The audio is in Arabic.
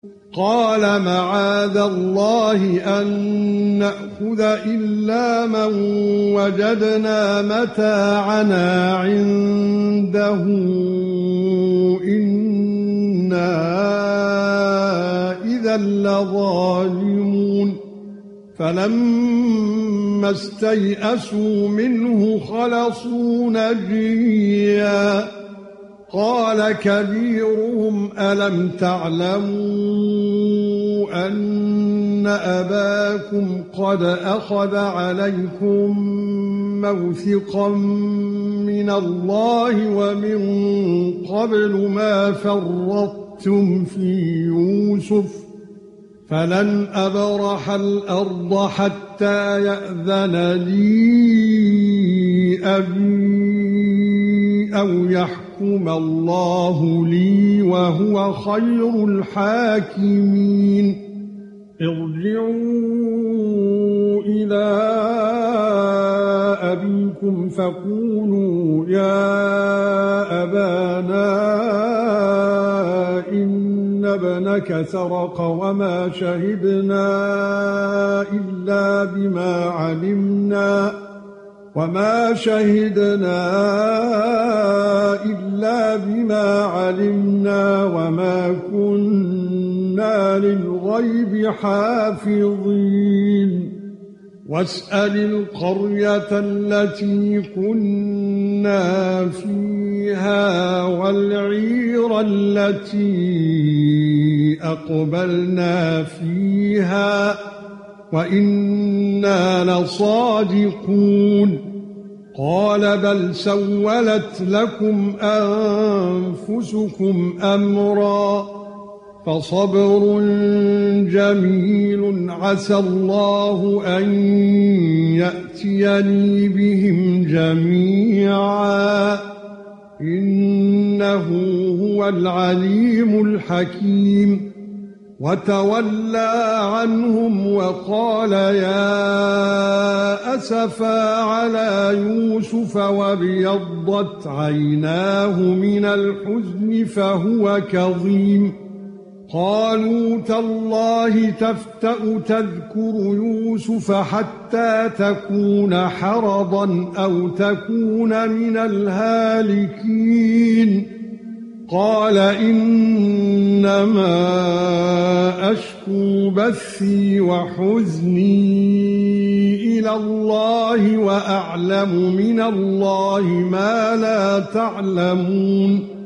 قال معاذ الله أن نأخذ إلا من وجدنا متاعنا عنده إنا إذا لظالمون فلما استيئسوا منه خلصوا نجيا قال كبيرهم ألم تعلموا أن أباكم قد أخذ عليكم موثقا من الله ومن قبل ما فرطتم في يوسف فلن أبرح الأرض حتى يأذن لي أبي أو يحكم الله لي وهو خير الحاكمين ارجعوا إلى أبيكم فقولوا يا أبانا إن ابنك سرق وما شهدنا إلا بما علمنا وما كنا للغيب حافظين واسأل القرية التي كنا فيها والعير التي أقبلنا فيها وإنا لصادقون قال بل سولت لكم أنفسكم أمرا فصبر جميل عسى الله أن يأتيني بهم جميعا إنه هو العليم الحكيم وتولى عنهم وقال يا أسفا على يوسف وابيضت عيناه من الحزن فهو كظيم قالوا تالله تفتأ تذكر يوسف حتى تكون حرضا أو تكون من الهالكين قال إنما أشكو بثي وحزني إلى الله وأعلم من الله ما لا تعلمون